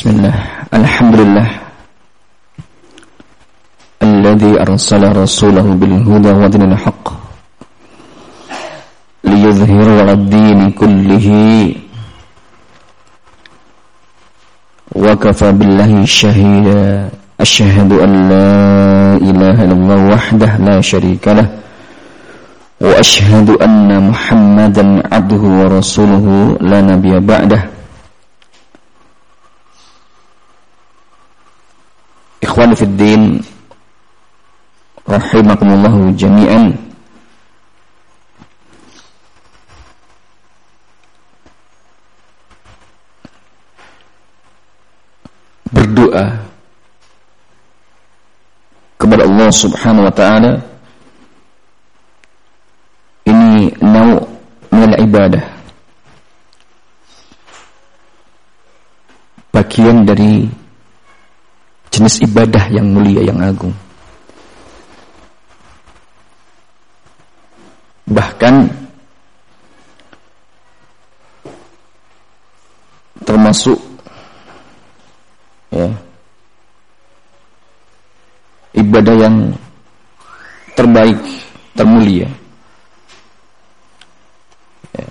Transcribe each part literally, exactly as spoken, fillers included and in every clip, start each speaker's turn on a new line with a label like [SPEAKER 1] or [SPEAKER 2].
[SPEAKER 1] Bismillah, alhamdulillah alladzi arsala rasulahu bil huda wa dinil haqq liyudhhirahu 'ala ad-din kullihi wa kafa billahi shahida asyhadu an la ilaha illallah wahdahu la syarika lah wa asyhadu anna muhammadan 'abduhu wa rasuluhu la nabiyya ba'dahu. Ikhwani fid din rahimakumullah jami'an. Berdoa kepada Allah Subhanahu wa taala ini nau' min ibadah, bagian dari jenis ibadah yang mulia, yang agung. Bahkan termasuk ya, ibadah yang terbaik, termulia. Ya.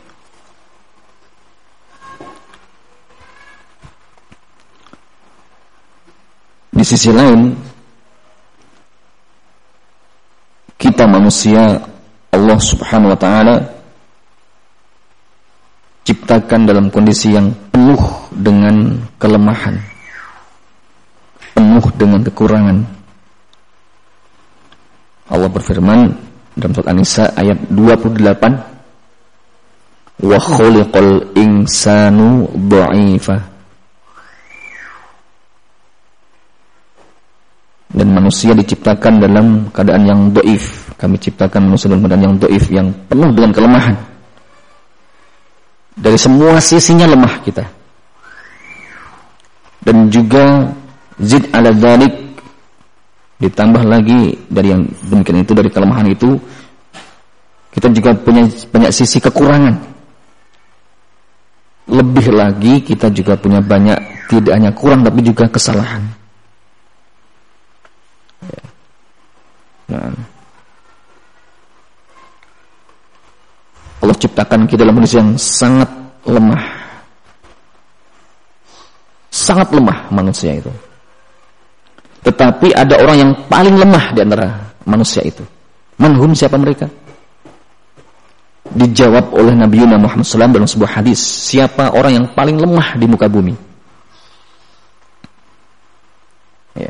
[SPEAKER 1] Di sisi lain, kita manusia, Allah Subhanahu wa taala ciptakan dalam kondisi yang penuh dengan kelemahan, penuh dengan kekurangan. Allah berfirman dalam surat An-Nisa ayat dua puluh delapan, wa khuliqal insanu dha'ifa. Dan manusia diciptakan dalam keadaan yang dhaif. Kami ciptakan manusia dalam keadaan yang dhaif, yang penuh dengan kelemahan. Dari semua sisinya lemah kita. Dan juga zid ala dzalik, ditambah lagi dari yang demikian itu, dari kelemahan itu, kita juga punya banyak sisi kekurangan. Lebih lagi kita juga punya banyak, tidak hanya kurang tapi juga kesalahan. Nah, Allah ciptakan kita dalam kondisi yang sangat lemah, sangat lemah manusia itu. Tetapi ada orang yang paling lemah di antara manusia itu. Manhum, siapa mereka? Dijawab oleh Nabi Muhammad shallallahu alaihi wasallam dalam sebuah hadis, siapa orang yang paling lemah di muka bumi? Ya.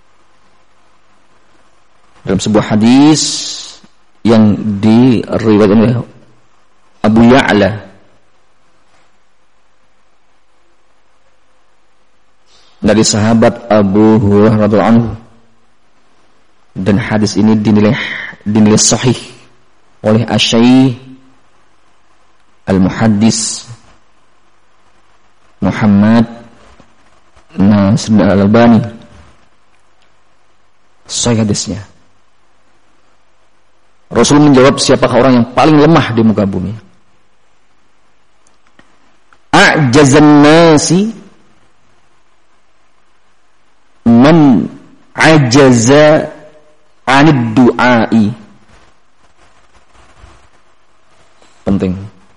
[SPEAKER 1] Dalam sebuah hadis yang diriwayatkan oleh Abu Ya'la dari sahabat Abu Hurairah radhiyallahu anhu, dan hadis ini dinilai dinilai sahih oleh Asy-Syaikh Al-Muhaddis Muhammad Nasiruddin Al-Albani. Sahih hadisnya. Rasul menjawab, siapakah orang yang paling lemah di muka bumi? A'jazan nasi man ajaza 'anid du'ai. Penting.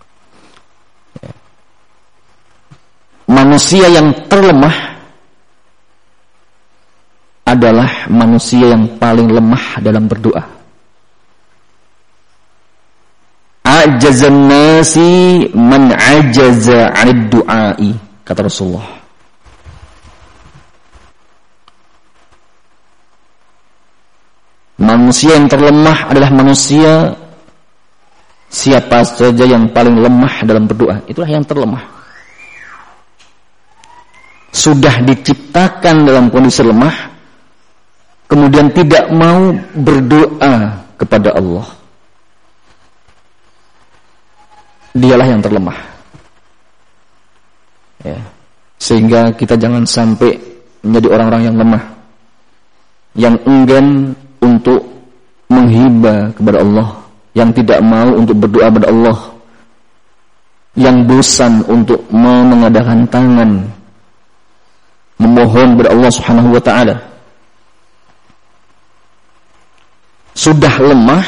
[SPEAKER 1] Manusia yang terlemah adalah manusia yang paling lemah dalam berdoa. Ajazan nasi man ajaza 'anid du'ai, kata Rasulullah. Manusia yang terlemah adalah manusia, siapa saja yang paling lemah dalam berdoa, itulah yang terlemah. Sudah diciptakan dalam kondisi lemah, kemudian tidak mau berdoa kepada Allah, dialah yang terlemah. Ya. Sehingga kita jangan sampai menjadi orang-orang yang lemah, yang enggan untuk menghibah kepada Allah, yang tidak mau untuk berdoa kepada Allah, yang bosan untuk mengadakan tangan memohon kepada Allah Subhanahu wa taala. Sudah lemah,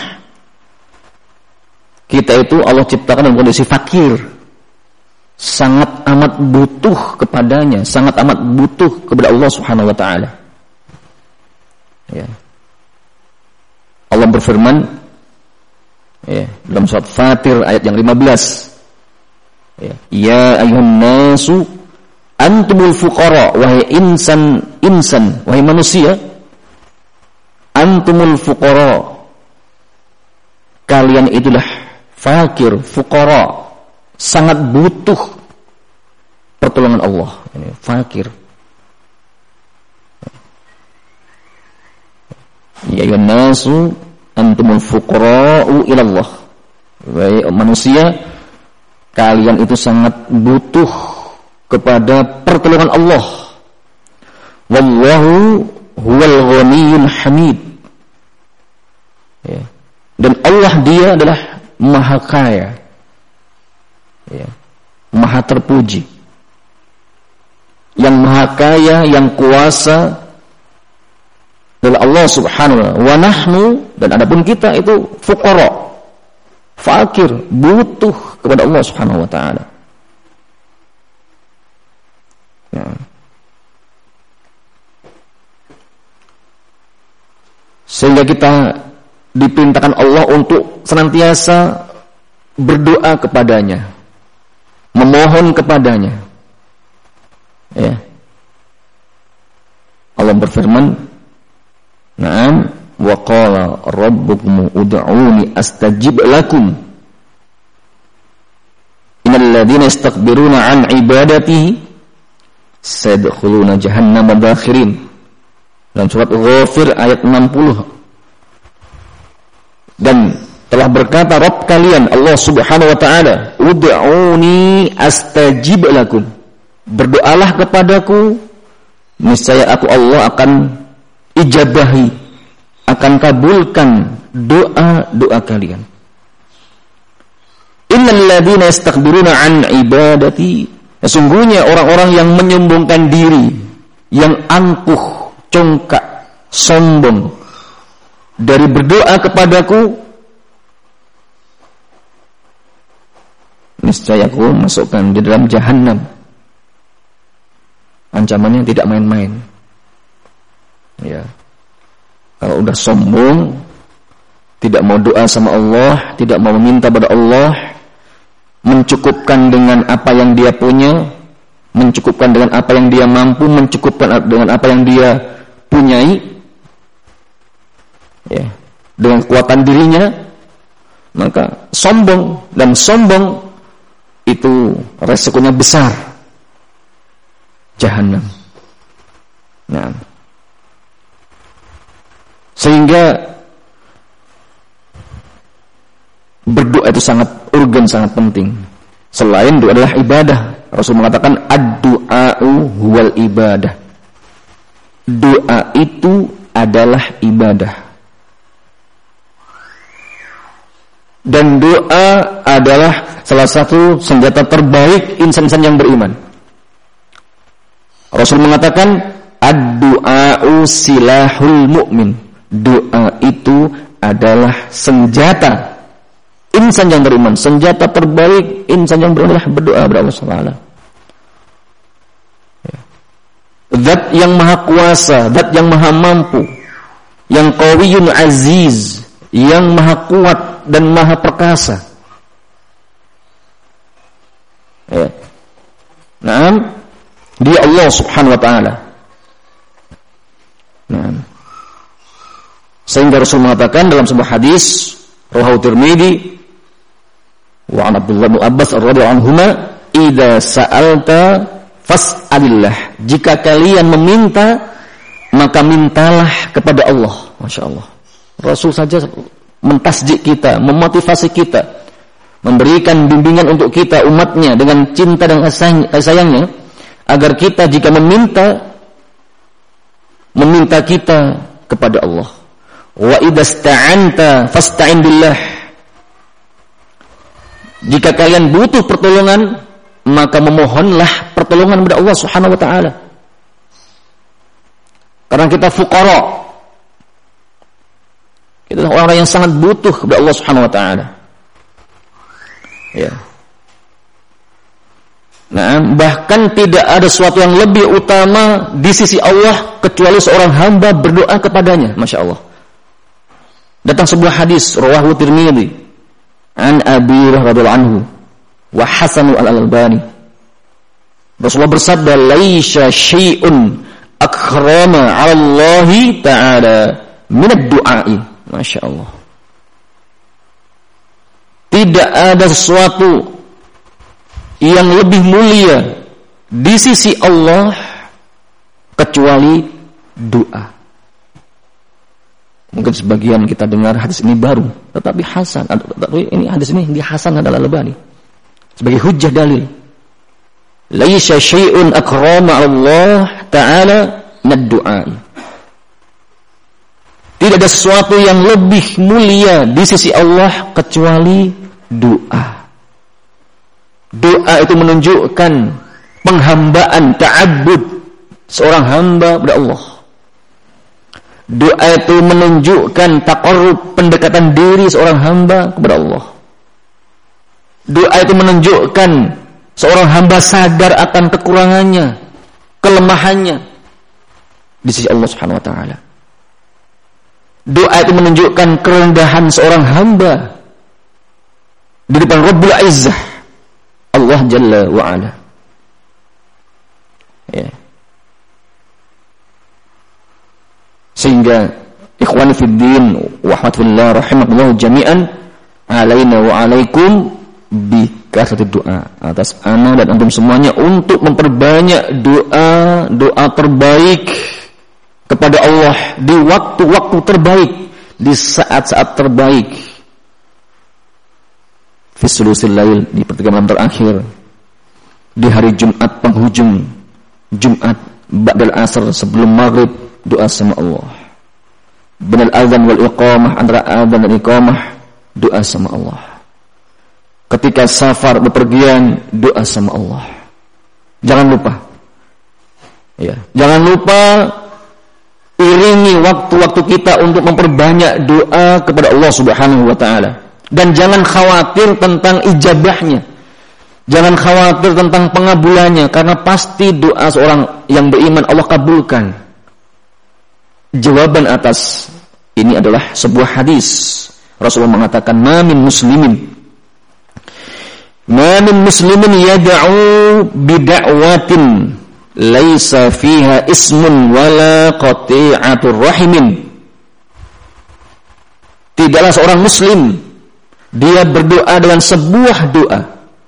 [SPEAKER 1] kita itu Allah ciptakan dalam kondisi fakir, sangat amat butuh kepadanya, sangat amat butuh kepada Allah Subhanahu wa taala. Ya. Allah berfirman, ya, dalam surat Fatir ayat yang lima belas. Ya, ya ayyuhan nasu antumul fuqara, wahai insan insan, wahai manusia, antumul fuqara, kalian itulah fakir, fuqara, sangat butuh pertolongan Allah. Ini fakir. Ya ayyuhan nasu antumul fuqara'u ila Allah. Wahai manusia, kalian itu sangat butuh kepada pertolongan Allah. Wallahu huwal ghaniyyul hamid. Ya. Dan Allah dia adalah maha kaya. Ya. Maha terpuji. Yang maha kaya, yang kuasa adalah Allah Subhanahu wa ta'ala. Wa nahnu, dan adapun kita itu fuqara, fakir, butuh kepada Allah Subhanahu wa ta'ala. Ya. Sehingga kita diperintahkan Allah untuk senantiasa berdoa kepadanya, memohon kepadanya. Ya. Allah berfirman, Naam, wa qala rabbukum ud'uni astajib lakum. Innal ladzina yastakbiruna an ibadatihi sayadkhuluna jahannama dakhirin. Dalam surat Ghafir ayat enam puluh. Dan telah berkata Rabb kalian Allah Subhanahu wa taala, ud'uni astajib lakum. Berdoalah kepadaku, niscaya aku Allah akan ijabahi, akan kabulkan doa-doa kalian. Innal ladzina yastakbiruna an ibadati, sesungguhnya orang-orang yang menyombongkan diri, yang angkuh, congkak, sombong dari berdoa kepadaku, niscaya aku masukkan di dalam jahannam. Ancamannya tidak main-main. Ya. Kalau udah sombong, tidak mau doa sama Allah, tidak mau meminta pada Allah, mencukupkan dengan apa yang dia punya, mencukupkan dengan apa yang dia mampu, mencukupkan dengan apa yang dia punyai, ya, dengan kekuatan dirinya, maka sombong, dan sombong itu resikonya besar, jahannam. Nah, sehingga berdoa itu sangat urgen, sangat penting. Selain doa adalah ibadah, Rasul mengatakan ad-du'a'u huwal ibadah. Doa itu adalah ibadah. Dan doa adalah salah satu senjata terbaik insan-insan yang beriman. Rasul mengatakan ad-du'a'u silahul mu'min. Doa itu adalah senjata insan yang beriman. Senjata terbaik insan yang beriman adalah berdoa kepada Allah subhanahu wa taala. Zat yang maha kuasa, zat yang maha mampu, yang qawiyyun aziz, yang maha kuat dan maha perkasa. Ya. Naam, dia Allah subhanahu wa ta'ala. Naam. Sehingga Rasul mengatakan dalam sebuah hadis rawahu Tirmidzi wa an Abdullah bin Abbas radhiyallahu anhuma, idza sa'alta fas'alillah. Jika kalian meminta, maka mintalah kepada Allah. Masya Allah. Rasul saja mentasjik kita, memotivasi kita, memberikan bimbingan untuk kita umatnya dengan cinta dan kasih sayangnya, agar kita jika meminta, meminta kita kepada Allah. Wa idasta'anta fasta'in billah. Jika kalian butuh pertolongan, maka memohonlah pertolongan kepada Allah Subhanahu wa taala. Karena kita fuqara. Kita adalah orang-orang yang sangat butuh kepada Allah Subhanahu wa taala. Ya. Nah, bahkan tidak ada sesuatu yang lebih utama di sisi Allah kecuali seorang hamba berdoa kepadanya. Masya Allah. Datang sebuah hadis rawahu Tirmidzi an Abi Hurairah radhiyallahu anhu wa Hasan al-Albani. Rasulullah bersabda, "Laisa syai'un akrama 'ala Allah ta'ala min ad-du'a'i." Masya Allah. Tidak ada sesuatu yang lebih mulia di sisi Allah kecuali doa. Mungkin sebagian kita dengar hadis ini baru, tetapi hasan. Tetapi ini hadis ini di Hasan adalah Albani sebagai hujjah dalil. Laisa syai'un akrama Allah ta'ala min ad-du'a'i. Tidak ada sesuatu yang lebih mulia di sisi Allah kecuali doa. Doa itu menunjukkan penghambaan, ta'abbud seorang hamba kepada Allah. Doa itu menunjukkan taqarrub, pendekatan diri seorang hamba kepada Allah. Doa itu menunjukkan seorang hamba sadar akan kekurangannya, kelemahannya di sisi Allah Subhanahu wa taala. Doa itu menunjukkan kerendahan seorang hamba di depan Rabbul Izzah, Allah Jalla wa Ala. Ya. Sehingga ikhwani fid din wa rahmatullah rahimakumullah jami'an, alaina wa alaikum bi kasratid doa, atas ana dan antum semuanya untuk memperbanyak doa, doa terbaik kepada Allah di waktu-waktu terbaik, di saat-saat terbaik. Fi sulusil lail, di pertigaan malam terakhir, di hari Jumat penghujung, Jumat ba'dal asr sebelum maghrib, doa sama Allah. Bainal adzan wal iqamah, antara adzan dan iqamah, doa sama Allah. Ketika safar bepergian, doa sama Allah. Jangan lupa. Ya, jangan lupa iringi waktu-waktu kita untuk memperbanyak doa kepada Allah Subhanahu wa taala. Dan jangan khawatir tentang ijabahnya. Jangan khawatir tentang pengabulannya, karena pasti doa seorang yang beriman Allah kabulkan. Jawaban atas ini adalah sebuah hadis. Rasulullah mengatakan, "Ma min muslimin Ma min muslimin yad'u bid'awatin laisa fiha ismun wala qati'atur rahimin." Tidaklah seorang muslim dia berdoa dengan sebuah doa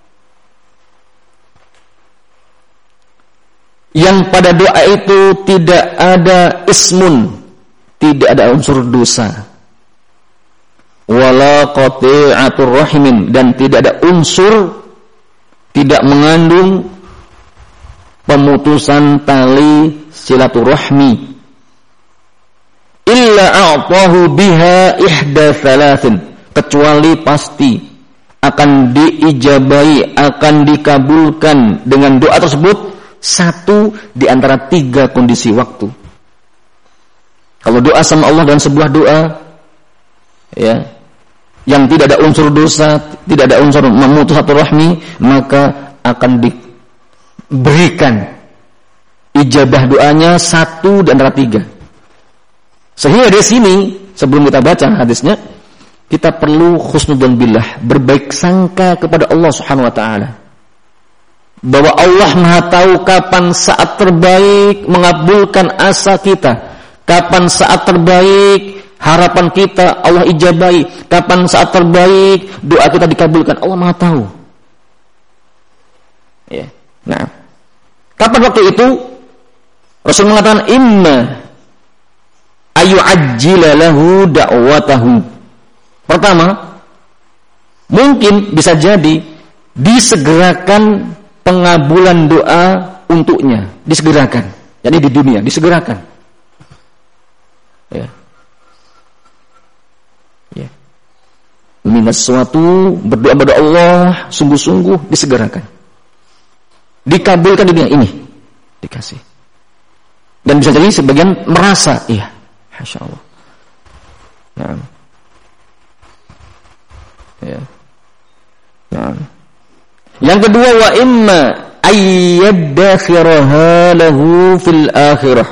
[SPEAKER 1] yang pada doa itu tidak ada ismun, tidak ada unsur dosa, wala qati'atur rahimin, dan tidak ada unsur, tidak mengandung pemutusan tali silaturahmi, illa a'tahu biha ihda thalathin, kecuali pasti akan diijabahi, akan dikabulkan dengan doa tersebut satu di antara tiga kondisi waktu. Kalau doa sama Allah dan sebuah doa ya yang tidak ada unsur dosa, tidak ada unsur memutus silaturahmi, maka akan diberikan ijabah doanya satu di antara tiga. Sehingga di sini sebelum kita baca hadisnya, kita perlu husnudzon billah, berbaik sangka kepada Allah Subhanahu wa taala. Bahwa Allah Maha tahu kapan saat terbaik mengabulkan asa kita, kapan saat terbaik harapan kita Allah ijabahi, kapan saat terbaik doa kita dikabulkan, Allah Maha tahu. Ya. Nah, kapan waktu itu? Rasul mengatakan, "Imma ayu'ajjila lahu da'watahu." Pertama, mungkin bisa jadi disegerakan pengabulan doa untuknya, disegerakan. Jadi di dunia disegerakan. Ya. Ya. Meminta sesuatu, berdoa kepada Allah sungguh-sungguh, disegerakan. Dikabulkan di dunia ini, dikasih. Dan bisa jadi sebagian merasa, iya, Masya Allah. Nah. Ya. Nah. Yang kedua, wa imma ayyadakhiraha lahu fil akhirah.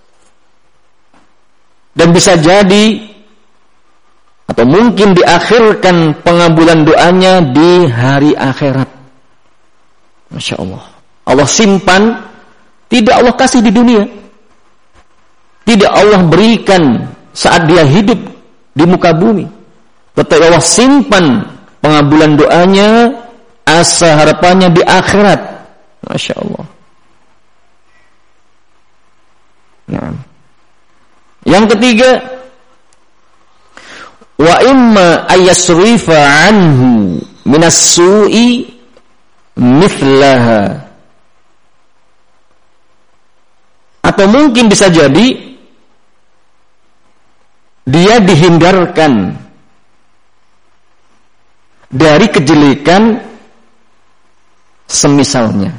[SPEAKER 1] Dan bisa jadi atau mungkin diakhirkan pengabulan doanya di hari akhirat. Masya Allah. Allah simpan, tidak Allah kasih di dunia. Tidak Allah berikan saat dia hidup di muka bumi. Tetapi Allah simpan pengabulan doanya, asa harapannya di akhirat. Masya Allah. Nah. Yang ketiga, wa imma ayasrifa anhu minas su'i mithlaha. Atau mungkin bisa jadi dia dihindarkan dari kejelekan semisalnya.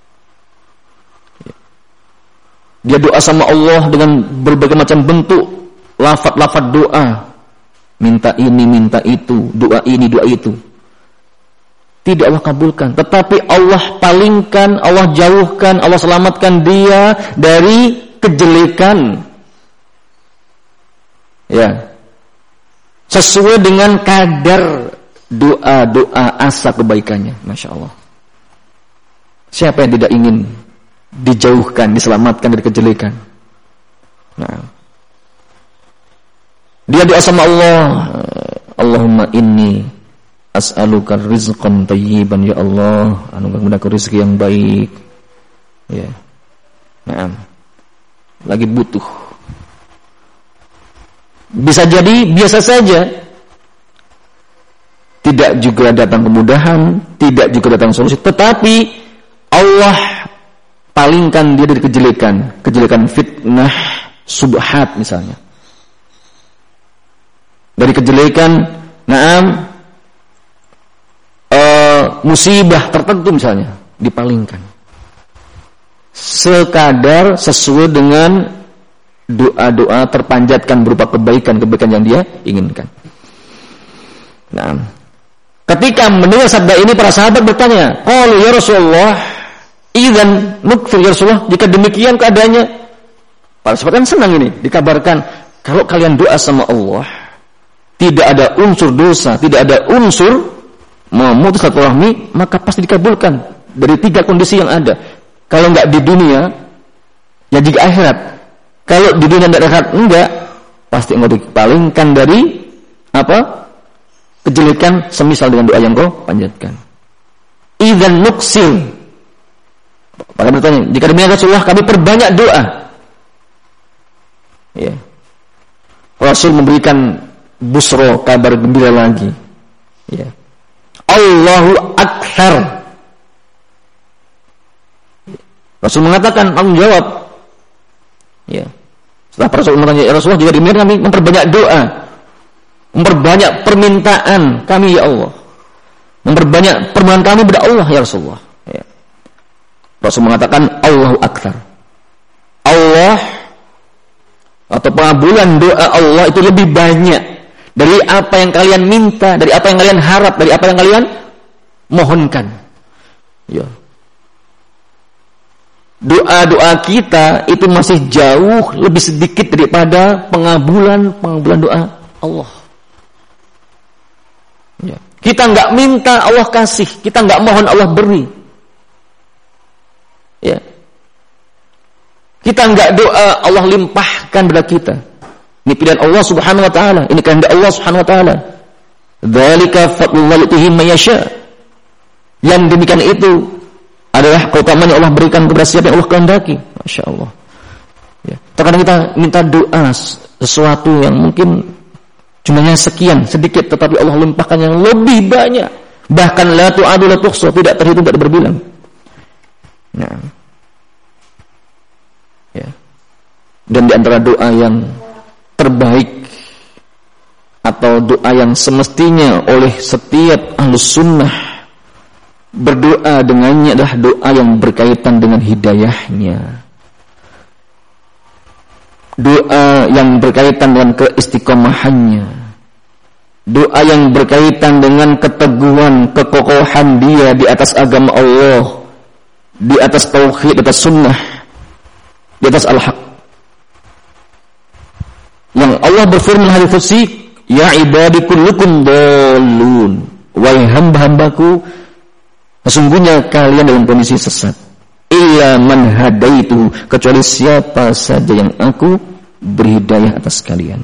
[SPEAKER 1] Dia doa sama Allah dengan berbagai macam bentuk lafaz-lafaz doa, minta ini, minta itu, doa ini, doa itu. Tidak Allah kabulkan, tetapi Allah palingkan, Allah jauhkan, Allah selamatkan dia dari kejelekan. Ya. Sesuai dengan kadar doa-doa asa kebaikannya. Masya Allah. Siapa yang tidak ingin dijauhkan, diselamatkan dari kejelekan? Nah. Dia doa sama Allah, Allahumma inni as'aluka rizqan tayyiban, ya Allah, anugerahkan aku rezeki yang baik. Ya. Nah. Lagi butuh. Bisa jadi biasa saja. Tidak juga datang kemudahan, tidak juga datang solusi, tetapi Allah palingkan dia dari kejelekan, kejelekan fitnah, subhat misalnya. Dari kejelekan, naam, uh, musibah tertentu misalnya, dipalingkan. Sekadar sesuai dengan doa-doa terpanjatkan berupa kebaikan-kebaikan yang dia inginkan. Nah, ketika mendengar sabda ini, para sahabat bertanya, qalu ya Rasulullah, idzan nukfir ya Rasulullah, jika demikian keadaannya. Para sahabat kan senang ini, dikabarkan kalau kalian doa sama Allah, tidak ada unsur dosa, tidak ada unsur memutus silaturahmi, maka pasti dikabulkan dari tiga kondisi yang ada. Kalau enggak di dunia, ya jika akhirat. Kalau di dunia dan akhirat enggak, pasti engkau dipalingkan dari apa? Kejelekan semisal dengan doa yang kau panjatkan. Idzan nuqsim. Maka bertanya, jika demikian Rasulullah, kami perbanyak doa. Ya. Rasul memberikan busro, kabar gembira lagi. Ya. Allahu akthar. Rasul mengatakan, tanggung jawab. Ya. Setelah Rasul bertanya, ya Rasulullah, jika demikian kami memperbanyak doa, memperbanyak permintaan kami ya Allah, memperbanyak permohonan kami kepada Allah ya Rasulullah. Ya. Rasul mengatakan Allahu akthar. Allah atau pengabulan doa Allah itu lebih banyak dari apa yang kalian minta, dari apa yang kalian harap, dari apa yang kalian mohonkan. Ya. Doa-doa kita itu masih jauh lebih sedikit daripada pengabulan pengabulan doa Allah. Ya. Kita enggak minta Allah kasih, kita enggak mohon Allah beri. Ya. Kita enggak doa Allah limpahkan kepada kita. Ini pilihan Allah Subhanahu wa taala, ini kehendak Allah Subhanahu wa taala. Dzalika fadlullah yutihi may yasha. Yang demikian itu adalah keutamaan yang Allah berikan kepada siapa yang Allah kehendaki. Masya Allah. Ya. Terkadang kita minta doa sesuatu yang mungkin jumlahnya sekian, sedikit, tetapi Allah limpahkan yang lebih banyak. Bahkan la tu'adu la tuhsa, tidak terhitung, tidak berbilang. Nah. Ya. Dan di antara doa yang terbaik atau doa yang semestinya oleh setiap ahlus sunnah berdoa dengannya adalah doa yang berkaitan dengan hidayahnya. doa yang berkaitan dengan keistiqomahannya, doa yang berkaitan dengan keteguhan, kekokohan dia di atas agama Allah, di atas tauhid, di atas sunnah, di atas al-haq. Yang Allah berfirman hadis qudsi, ya ibadi kullukum dhalun, wahai hamba-hambaku, sesungguhnya kalian dalam kondisi sesat. Illa man hadaitu, kecuali siapa saja yang aku beri hidayah atas kalian.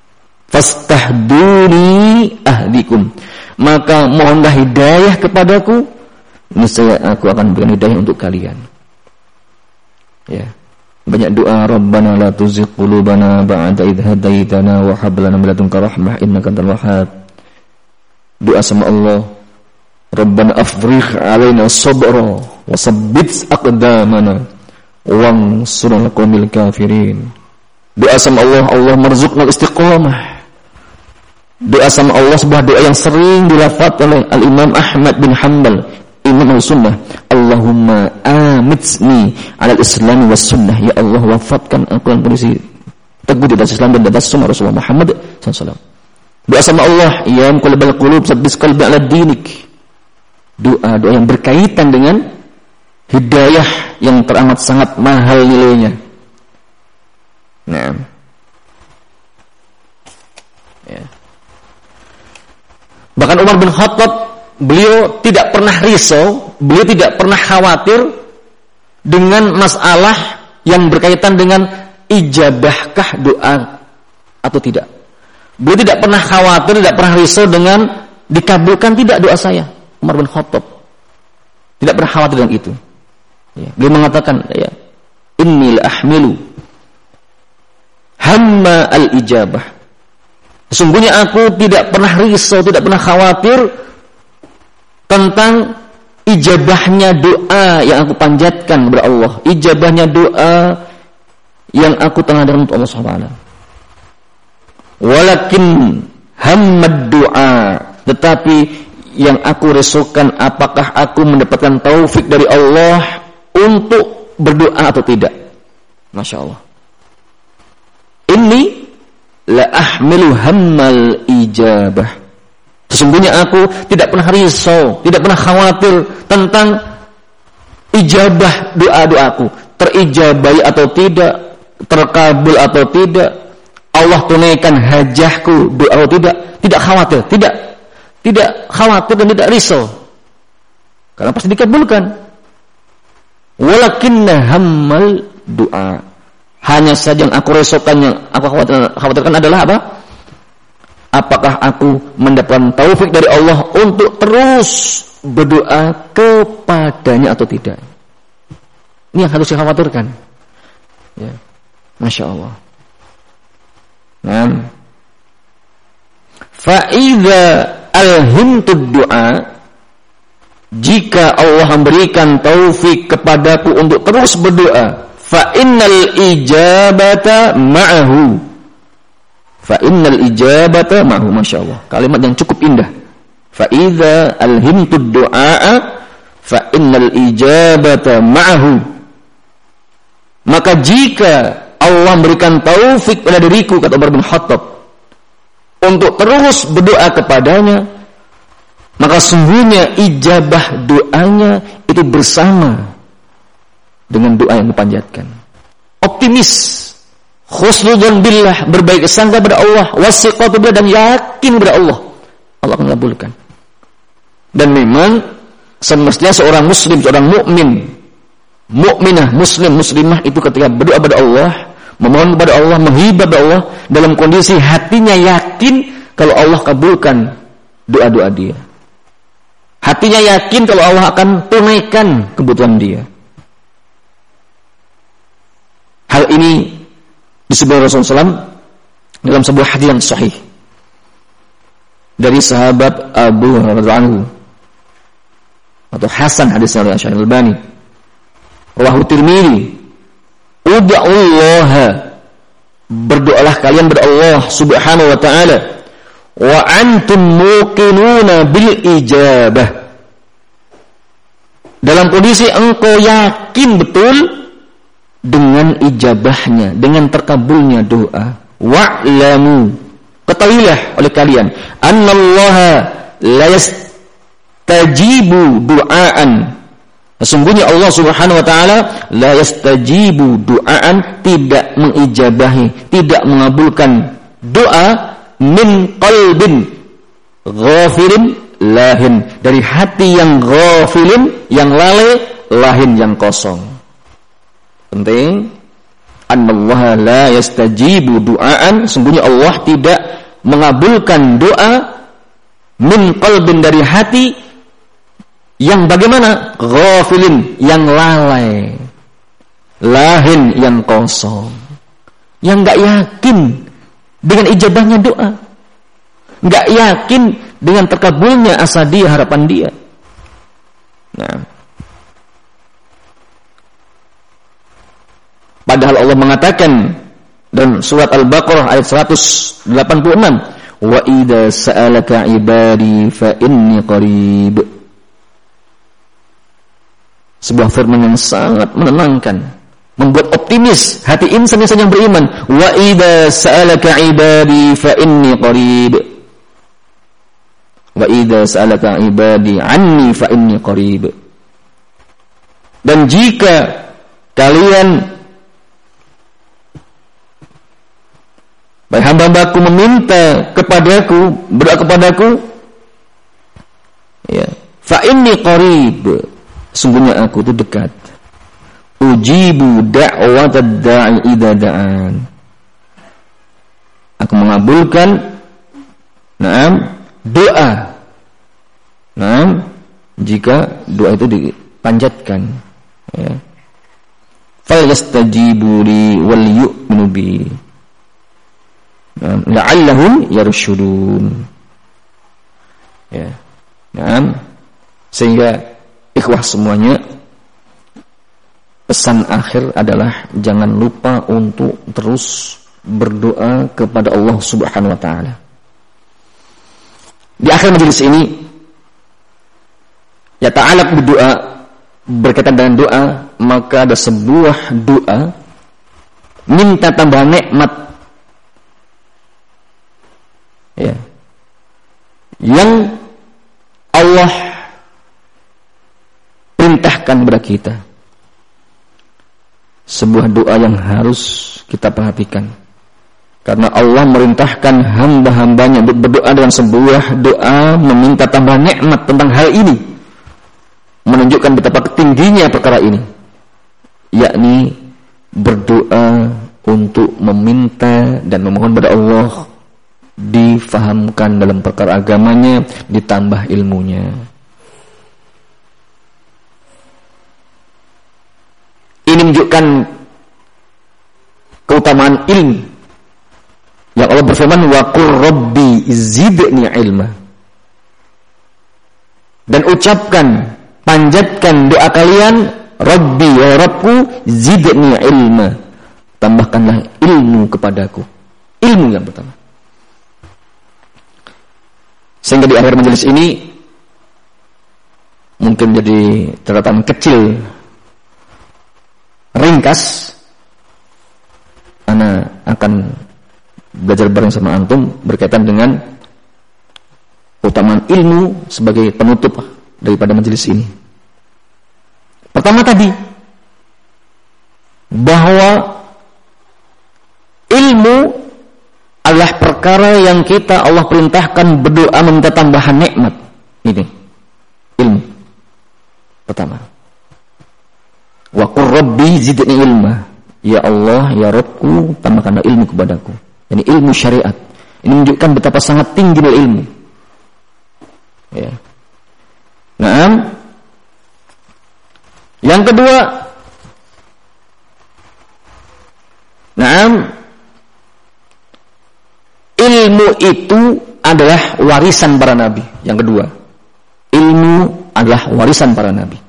[SPEAKER 1] Fastahduni ahdikum, maka mohonlah hidayah kepadaku, niscaya aku akan berikan hidayah untuk kalian. Ya, banyak doa, Rabbana la tuzigh qulubana ba'da idh hadaitana wa hab lana min ladunka rahmah innaka antal wahhab. Doa sama Allah, Rabbana afrigh alaina sabra wa sabbit aqdamana wansurna qawmil kafirin. Doa sama Allah, Allah marzuqna istiqamah. Doa sama Allah sebuah doa yang sering dilafaz oleh Al-Imam Ahmad bin Hanbal, Imam Al-Sunnah. Allahumma amitni ala al-Islam was sunnah. Ya Allah, wafatkan aku dalam kondisi teguh di atas Islam dan di atas sunnah Rasulullah Muhammad sallallahu alaihi wasallam. Doa sama Allah, ya muqallibal qulub tsabbit qalbi ala dinik. Doa-doa yang berkaitan dengan hidayah yang teramat sangat mahal nilainya. Nah, ya. Bahkan Umar bin Khattab, beliau tidak pernah risau, beliau tidak pernah khawatir dengan masalah yang berkaitan dengan ijabahkah doa atau tidak. Beliau tidak pernah khawatir, tidak pernah risau dengan dikabulkan tidak doa saya. Umar bin Khattab tidak pernah khawatir dengan itu. Ya. Beliau mengatakan, ya, inni la ahmilu hamma al-ijabah. Sesungguhnya aku tidak pernah risau, tidak pernah khawatir tentang ijabahnya doa yang aku panjatkan kepada Allah, ijabahnya doa yang aku tengahkan untuk Allah subhanahu wa taala. Walakin hammad doa, tetapi yang aku risaukan apakah aku mendapatkan taufik dari Allah untuk berdoa atau tidak. Masya Allah. Ini la ahmilu hammal ijabah. Sesungguhnya aku tidak pernah risau, tidak pernah khawatir tentang ijabah doa-doaku, terijabai atau tidak, terkabul atau tidak, Allah tunaikan hajahku, doa atau tidak, tidak khawatir, tidak tidak khawatir dan tidak risau. Karena pasti dikabulkan. Walakinna hammal doa. Hanya saja yang aku risaukan, yang aku khawatirkan, khawatirkan adalah apa? Apakah aku mendapatkan taufik dari Allah untuk terus berdoa kepadanya atau tidak? Ini yang harus dikhawatirkan. Ya. Masya Allah. Nah, fa'idha alhimtud doa, jika Allah memberikan taufik kepadaku untuk terus berdoa, fa innal ijabata ma'ahu. Fa innal ijabata ma'ahu. Masya Allah, kalimat yang cukup indah. Fa idza alhimtud du'a fa innal ijabata ma'ahu. Maka jika Allah memberikan taufik pada diriku, kata Umar bin Khattab, untuk terus berdoa kepadanya, maka sungguhnya ijabah doanya itu bersama dengan doa yang dipanjatkan. Optimis, khusnudzon billah, berbaik sangka pada Allah, wasiqatu billah, dan yakin pada Allah, Allah akan mengabulkan. Dan memang semestinya seorang muslim, seorang mukmin, mukminah, muslim, muslimah itu ketika berdoa pada Allah, memohon kepada Allah, menghibah kepada Allah, dalam kondisi hatinya yakin kalau Allah kabulkan doa-doa dia. Hatinya yakin kalau Allah akan tunaikan kebutuhan dia. Hal ini disebut Rasulullah shallallahu alaihi wasallam dalam sebuah hadis yang sahih dari sahabat Abu Hurairah atau Hasan, hadisnya oleh Syekh Al-Albani. Rawahu Tirmidzi. Ud'ullaha, berdoalah kalian kepada Allah Subhanahu wa taala, wa antum muqinuna bil ijabah, dalam kondisi engkau yakin betul dengan ijabahnya, dengan terkabulnya doa. Wa'lamu, ketahuilah oleh kalian, annallaha la yastajibu du'aan. Sesungguhnya Allah Subhanahu wa taala la yastajibu du'aan, tidak mengijabahi, tidak mengabulkan doa min qalbin ghafilin lahin, dari hati yang ghafilin, yang lalai, lahin yang kosong. Penting, annallaha la yastajibu du'aan, sungguhnya Allah tidak mengabulkan doa min qalbin, dari hati yang bagaimana? Ghafilin, yang lalai, lahin yang kosong, yang enggak yakin dengan ijabahnya doa, enggak yakin dengan terkabulnya asa dia, harapan dia. Nah, padahal Allah mengatakan dalam surat Al-Baqarah ayat seratus delapan puluh enam, wa idza sa'alaka ibadi fa inni qarib. Sebuah firman yang sangat menenangkan, membuat optimis hati insan-insan yang beriman. Wa idza sa'alaka ibadi fa inni qarib. Wa idza sa'alaka ibadi anni fa inni qarib. Dan jika kalian, baik hamba-hambaku, meminta kepadaku, berdoa kepadaku, ya, fa inni qarib, sungguhnya aku itu dekat. Ujibu da'watad da'i idza da'an. Aku mengabulkan naam doa. Naam jika doa itu dipanjatkan, ya. Falyastajibu li wal yu'minu bi. Naam la'allahum yarshudun. Ya. Naam sehingga ikhwah semuanya, pesan akhir adalah jangan lupa untuk terus berdoa kepada Allah Subhanahu wa taala. Di akhir majelis ini, ya ta'alaq berdoa, berkaitan dengan doa, maka ada sebuah doa minta tambah nikmat, ya, yang Allah perintahkan kepada kita. Sebuah doa yang harus kita perhatikan, karena Allah merintahkan hamba-hambanya untuk berdoa dengan sebuah doa meminta tambah nikmat tentang hal ini, menunjukkan betapa tingginya perkara ini, yakni berdoa untuk meminta dan memohon kepada Allah difahamkan dalam perkara agamanya, ditambah ilmunya. Ini menunjukkan keutamaan ilmu yang Allah berfirman, wa qur rabbi zidni ilma. Dan ucapkan, panjatkan doa kalian, Rabbi wa Rabbku zidni ilma, tambahkanlah ilmu kepadaku. Ilmu yang pertama. Sehingga di akhir majelis ini mungkin jadi catatan kecil ringkas, ana akan belajar bareng sama antum berkaitan dengan keutamaan ilmu sebagai penutup daripada majelis ini. Pertama tadi, bahwa ilmu adalah perkara yang kita Allah perintahkan berdoa meminta tambahan nikmat. Ini ilmu pertama. Wa qur rabbi zidni ilma, ya Allah ya Rabbku tambahkanlah ilmu kepadaku. Ini ilmu syariat. Ini menunjukkan betapa sangat tinggi ilmu. Ya. Naam. Yang kedua, naam, ilmu itu adalah warisan para nabi. Yang kedua, ilmu adalah warisan para nabi.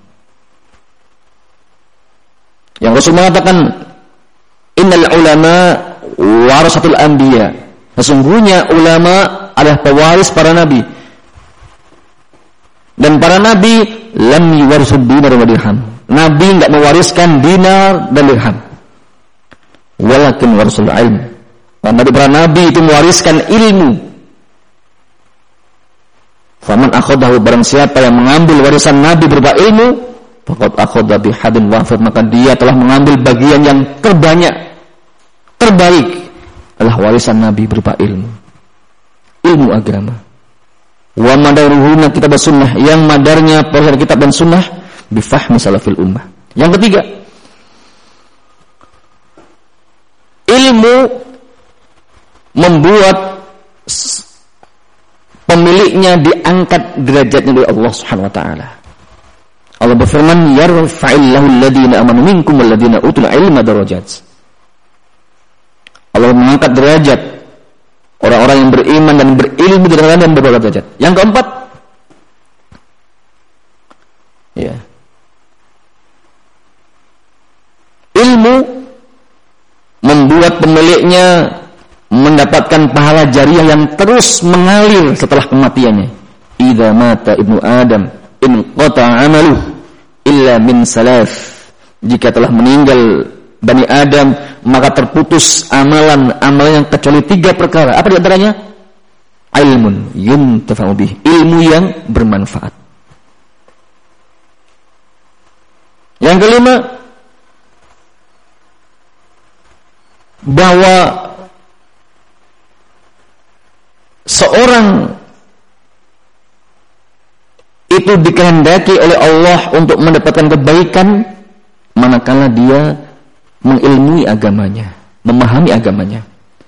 [SPEAKER 1] Yang Rasul mengatakan, innal ulama warasatul anbiya. Sesungguhnya ulama adalah pewaris para nabi. Dan para nabi lam yuwarisud dinar wa dirham. Nabi enggak mewariskan dinar dan dirham. walakin warasul ilm. Para nabi, para nabi itu mewariskan ilmu. Faman akhadahu, barang siapa yang mengambil warisan nabi berupa ilmu, faqad akhadha bihadin wafir, maka dia telah mengambil bagian yang terbanyak, terbaik adalah warisan nabi berupa ilmu. Ilmu agama. Wa madaruhuna kitab sunnah, yang madarnya pada kitab dan sunnah bifahmi salafil ummah. Yang ketiga, ilmu membuat pemiliknya diangkat derajatnya oleh Allah Subhanahu wa taala. Allah berfirman, yarfa'illahu alladhina amanu minkum walladhina utul ilma darajat. Allah mengangkat derajat orang-orang yang beriman dan berilmu di dalam dan beberapa derajat. Yang keempat, ya, ilmu membuat pemiliknya mendapatkan pahala jariah yang terus mengalir setelah kematiannya. Idza mata ibnu Adam in qata'a amaluhu illa min salaf. Jika telah meninggal Bani Adam, maka terputus amalan-amalan yang kecuali tiga perkara. Apa di antaranya? Ilmun yuntafa'u bih, ilmu yang bermanfaat. Yang kelima, bahwa seorang itu dikehendaki oleh Allah untuk mendapatkan kebaikan manakala dia mengilmui agamanya, memahami agamanya.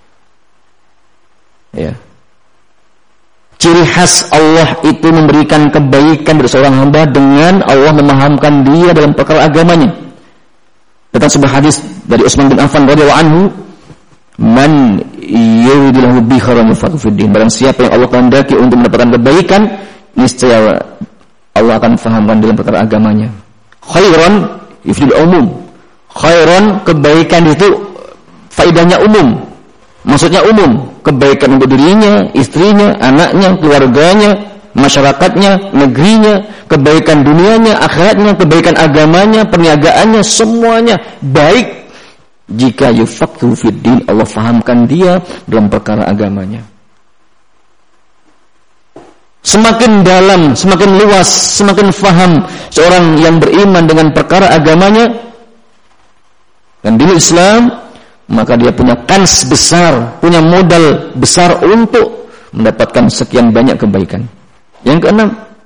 [SPEAKER 1] Ya. Ciri khas Allah itu memberikan kebaikan dari seorang hamba dengan Allah memahamkan dia dalam perkara agamanya. Datang sebuah hadis dari Utsman bin Affan radhiyallahu anhu, man yuridillahu bi khairan yufaqihu fid din. Barang siapa yang Allah kehendaki untuk mendapatkan kebaikan, niscaya Allah akan fahamkan dalam perkara agamanya. Khairan yufidul umum. Khairan, kebaikan itu faedahnya umum. Maksudnya umum, kebaikan untuk dirinya, istrinya, anaknya, keluarganya, masyarakatnya, negerinya, kebaikan dunianya, akhiratnya, kebaikan agamanya, perniagaannya, semuanya baik jika yufaqihu fid din, Allah fahamkan dia dalam perkara agamanya. Semakin dalam, semakin luas, semakin faham seorang yang beriman dengan perkara agamanya dan dini Islam, maka dia punya kans besar, punya modal besar untuk mendapatkan sekian banyak kebaikan. Yang keenam,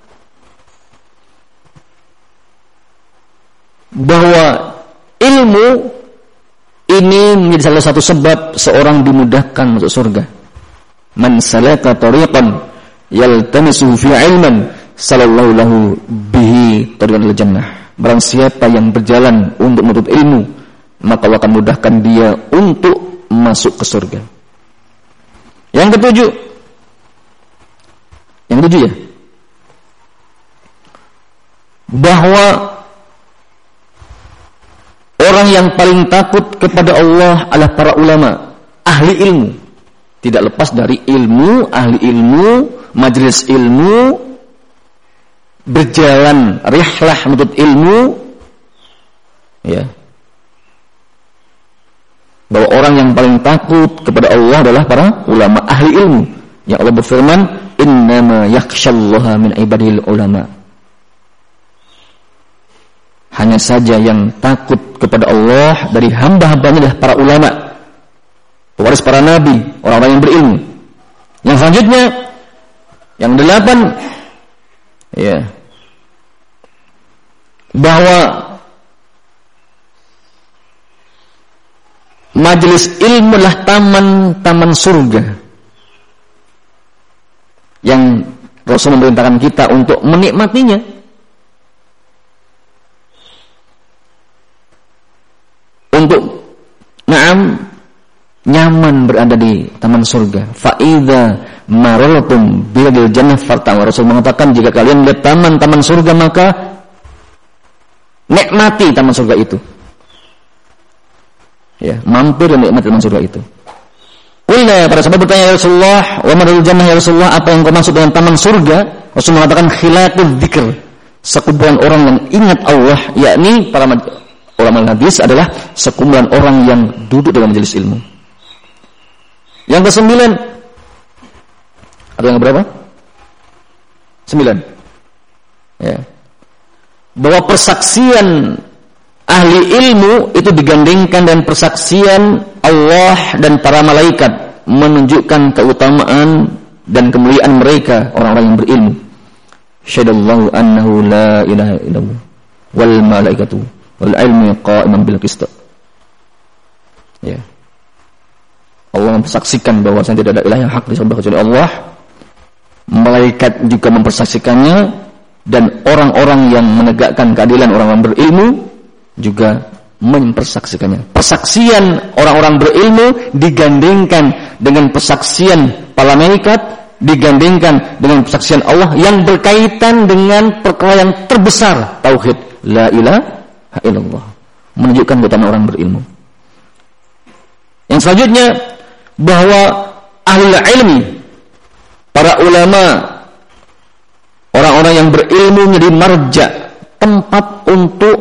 [SPEAKER 1] bahwa ilmu ini menjadi salah satu sebab seorang dimudahkan masuk surga. Man salaka tariqan yaltamisuhu fi ilman sallallahu lahu bihi tariqan lil jannah. Barang siapa yang berjalan untuk menuntut ilmu, maka Allah akan mudahkan dia untuk masuk ke surga. Yang ketujuh, yang ketujuh ya, bahwa orang yang paling takut kepada Allah adalah para ulama, ahli ilmu. Tidak lepas dari ilmu, ahli ilmu, majelis ilmu, berjalan rihlah menuntut ilmu, ya. Bahwa orang yang paling takut kepada Allah adalah para ulama, ahli ilmu. Yang Allah berfirman, innama yakhshallaha min ibadil ulama. Hanya saja yang takut kepada Allah dari hamba-hambanya adalah para ulama, pewaris para nabi, orang-orang yang berilmu. Yang selanjutnya, yang delapan, ya, bahwa majelis ilmu adalah taman-taman surga yang Rasul memerintahkan kita untuk menikmatinya. Untuk na'am nyaman berada di taman surga. Fa idza marartum bil jannah farta'u. Rasul mengatakan, jika kalian melihat taman-taman surga maka nikmati taman surga itu. Ya, mampir dan nikmati taman surga itu. Qulna, para sahabat bertanya, ya Rasulullah, wa marul jannah ya Rasulullah, apa yang kau maksud dengan taman surga? Rasul mengatakan khilatul dzikr, sekumpulan orang yang ingat Allah, yakni para ulama hadis adalah sekumpulan orang yang duduk dalam majelis ilmu. Yang kesembilan, atau yang berapa? Sembilan. Ya. Bahwa persaksian ahli ilmu itu digandingkan dengan persaksian Allah dan para malaikat, menunjukkan keutamaan dan kemuliaan mereka, orang-orang yang berilmu. Syahidallahu annahu la ilaha illallah wal malaikatu wal ilmu qa'iman bil qist. Ya. Allah mempersaksikan bahwa tidak ada ilah yang hak disembah kecuali Allah. Malaikat juga mempersaksikannya, dan orang-orang yang menegakkan keadilan, orang-orang berilmu juga mempersaksikannya. Persaksian orang-orang berilmu digandingkan dengan persaksian para malaikat, digandingkan dengan persaksian Allah yang berkaitan dengan perkara yang terbesar, tauhid la ilaha illallah, menunjukkan keutamaan orang berilmu. Yang selanjutnya, bahwa ahli ilmi, para ulama, orang-orang yang berilmu menjadi marja, tempat untuk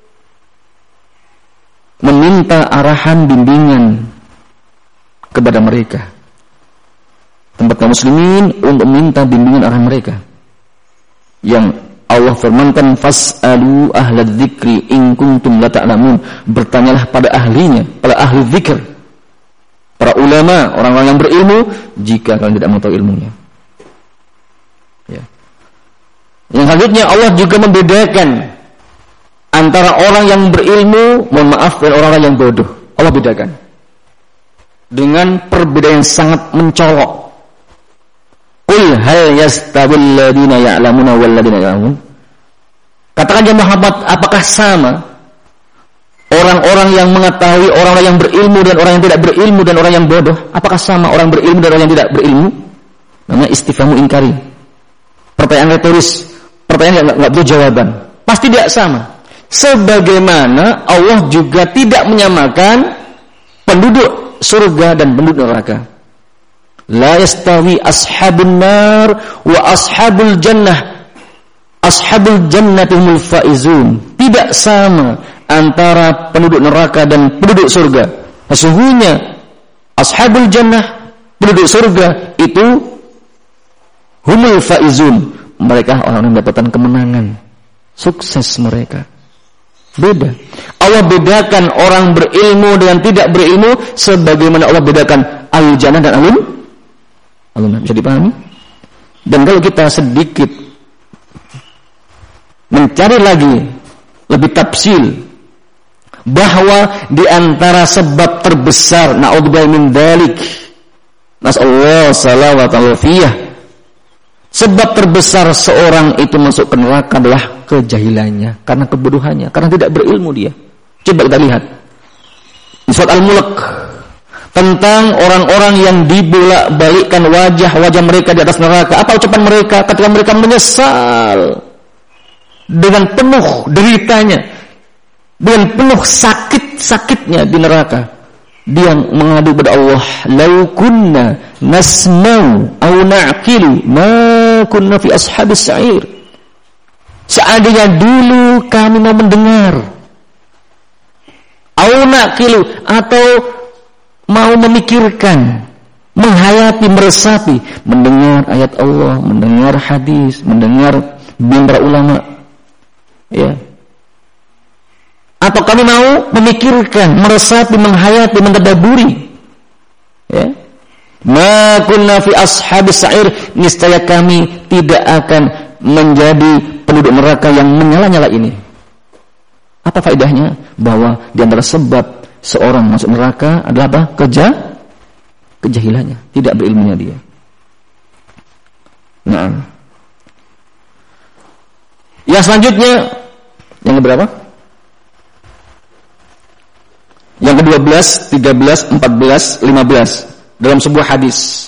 [SPEAKER 1] meminta arahan bimbingan kepada mereka. Tempat kaum muslimin untuk meminta bimbingan arahan mereka. Yang Allah firmankan, fas'alu ahla dzikri in kuntum la ta'lamun. Bertanyalah pada ahlinya, pada ahli zikir, para ulama, orang-orang yang berilmu, jika kalian tidak mengetahui ilmunya. Ya. Yang selanjutnya, Allah juga membedakan antara orang yang berilmu, mohon maaf, dan orang-orang yang bodoh. Allah bedakan dengan perbedaan yang sangat mencolok. Qul hal yastawil ladina ya'lamuna wal ladina ya'lamun. Katakan ya Muhammad, apakah sama orang-orang yang mengetahui, orang-orang yang berilmu dan orang yang tidak berilmu dan orang yang bodoh? Apakah sama orang berilmu dan orang yang tidak berilmu? Namanya istifhamu inkari. Pertanyaan retoris, pertanyaan yang enggak butuh jawaban. Pasti tidak sama. Sebagaimana Allah juga tidak menyamakan penduduk surga dan penduduk neraka. La yastawi ashabun nar wa ashabul jannah. Ashabul jannati humul faizun. Tidak sama antara penduduk neraka dan penduduk surga. Sesungguhnya ashabul jannah, penduduk surga itu humul faizun. Mereka orang yang mendapatkan kemenangan, sukses mereka. Beda. Allah bedakan orang berilmu dengan tidak berilmu, sebagaimana Allah bedakan al-jannah dan alun. Alun, bisa dipahami? Dan kalau kita sedikit mencari lagi lebih tafsil, bahwa di antara sebab terbesar na'udzubillahi min dzalik, nasallahu salawat al-afiyah, sebab terbesar seorang itu masuk ke neraka adalah kejahilannya, karena kebodohannya, karena tidak berilmu dia. Coba kita lihat di surat Al-Mulk tentang orang-orang yang dibolak-balikkan wajah-wajah mereka di atas neraka. Apa ucapan mereka ketika mereka menyesal dengan penuh deritanya, dengan penuh sakit-sakitnya di neraka? Dia mengadu kepada Allah, "Lau kunna nasma'u aw na'qilu ma kunna fi ashabis sa'ir." Seandainya dulu kami mau mendengar, aw na'qilu, atau mau memikirkan, menghayati, meresapi, mendengar ayat Allah, mendengar hadis, mendengar bimbingan para ulama, ya. Atau kami mau memikirkan, meresapi, menghayati, mentadaburi, ya. Ma kunna fi ashabis sa'ir, niscaya kami tidak akan menjadi penduduk neraka yang menyala-nyala ini. Apa faedahnya? Bahwa di antara sebab seorang masuk neraka adalah apa? Keja, kejahilannya, tidak berilmunya dia. Nah, yang selanjutnya, yang berapa? Yang kedua belas, tiga belas, empat belas, lima belas dalam sebuah hadis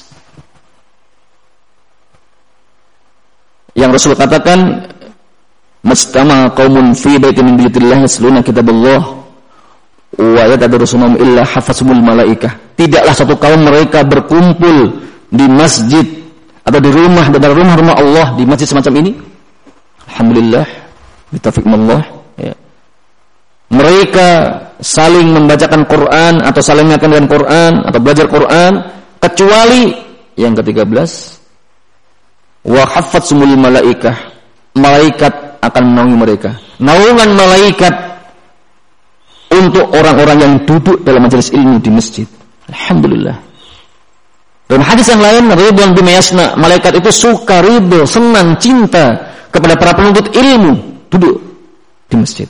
[SPEAKER 1] yang Rasul katakan, "Mastama qaumun fi baitin min buyutillah yasluna kitaballah wa yatadarrusuna illa hafazumul malaikah." Tidaklah satu kaum mereka berkumpul di masjid atau di rumah, dari rumah-rumah Allah, di masjid semacam ini. Alhamdulillah, bitaufiq Allah, ya. mereka saling membacakan Quran atau saling mengajarkan dengan Quran atau belajar Quran, kecuali yang ketiga belas, wa haffatsumul malaikah, malaikat akan menaungi mereka. Naungan malaikat untuk orang-orang yang duduk dalam majelis ilmu di masjid. Alhamdulillah. Dan hadis yang lain, ridwan bima yasna, malaikat itu suka, ridho, senang, cinta kepada para penuntut ilmu duduk di masjid.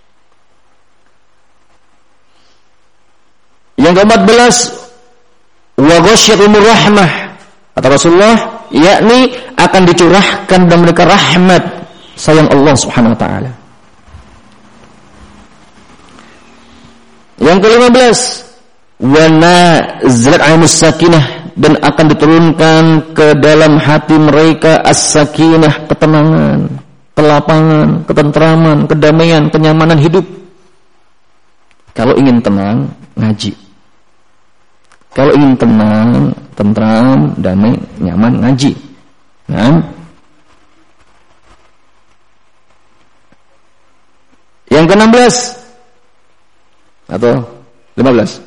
[SPEAKER 1] Yang keempat belas, wa ghasyyatumur rahmah, kata Rasulullah, yakni akan dicurahkan dan mereka rahmat sayang Allah Subhanahu wa taala. Yang kelima belas, wa nazalat 'alaihimus sakinah, dan akan diturunkan ke dalam hati mereka as-sakinah, ketenangan, kelapangan, ketentraman, kedamaian, kenyamanan hidup. Kalau ingin tenang, ngaji. Kalau ingin tenang, tentram, damai, nyaman, ngaji. Nah, yang keenam belas atau lima belas,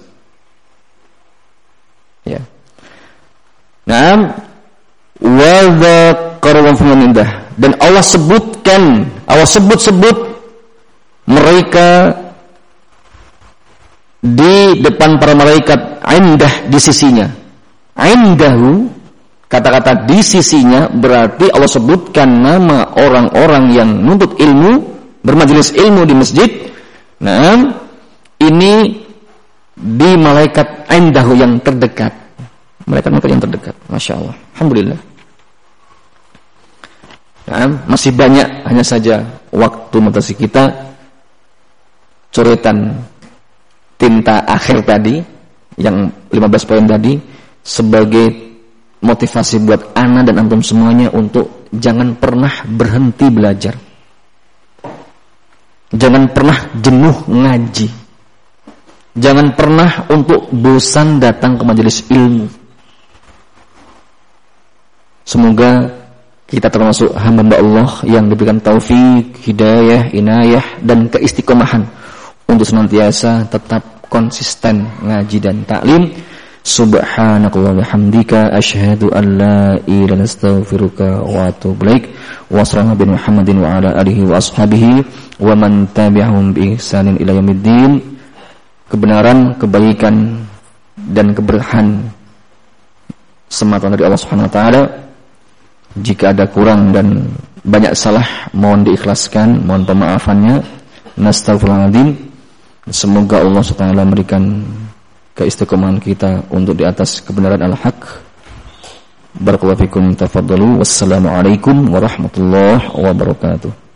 [SPEAKER 1] ya. Nah, wa dzakara fi indah, dan Allah sebutkan, Allah sebut-sebut mereka di depan para malaikat, indah, di sisinya. Indahu, kata-kata di sisinya berarti Allah sebutkan nama orang-orang yang nuntut ilmu, bermajelis ilmu di masjid. Nah, ini di malaikat indahu yang terdekat. Malaikat-malaikat yang terdekat. Masya Allah. Alhamdulillah. Nah, masih banyak, hanya saja waktu materi kita coretan tinta akhir tadi, yang lima belas poin tadi, sebagai motivasi buat ana dan antum semuanya untuk jangan pernah berhenti belajar. Jangan pernah jenuh ngaji. Jangan pernah untuk bosan datang ke majelis ilmu. Semoga kita termasuk hamba Allah yang diberikan taufik, hidayah, inayah, dan keistiqomahan untuk senantiasa tetap konsisten ngaji dan taklim. Subhanakallah wa hamdika asyhadu an la ilaha illa anta astaghfiruka wa atubu ilaik. Wa sallallahu bi Muhammadin wa ala alihi wa ashabihi wa man tabi'ahum bi ihsanin ila yaumiddin. Kebenaran, kebaikan dan keberkahan semata dari Allah Subhanahu wa taala. Jika ada kurang dan banyak salah, mohon diikhlaskan, mohon pemaafannya. Nastaghfirullahaladzim. Semoga Allah subhanahu wa taala memberikan keistiqomahan kita untuk di atas kebenaran al-haq. Barakallahu fikum, tafadhalu. Wassalamualaikum warahmatullahi wabarakatuh.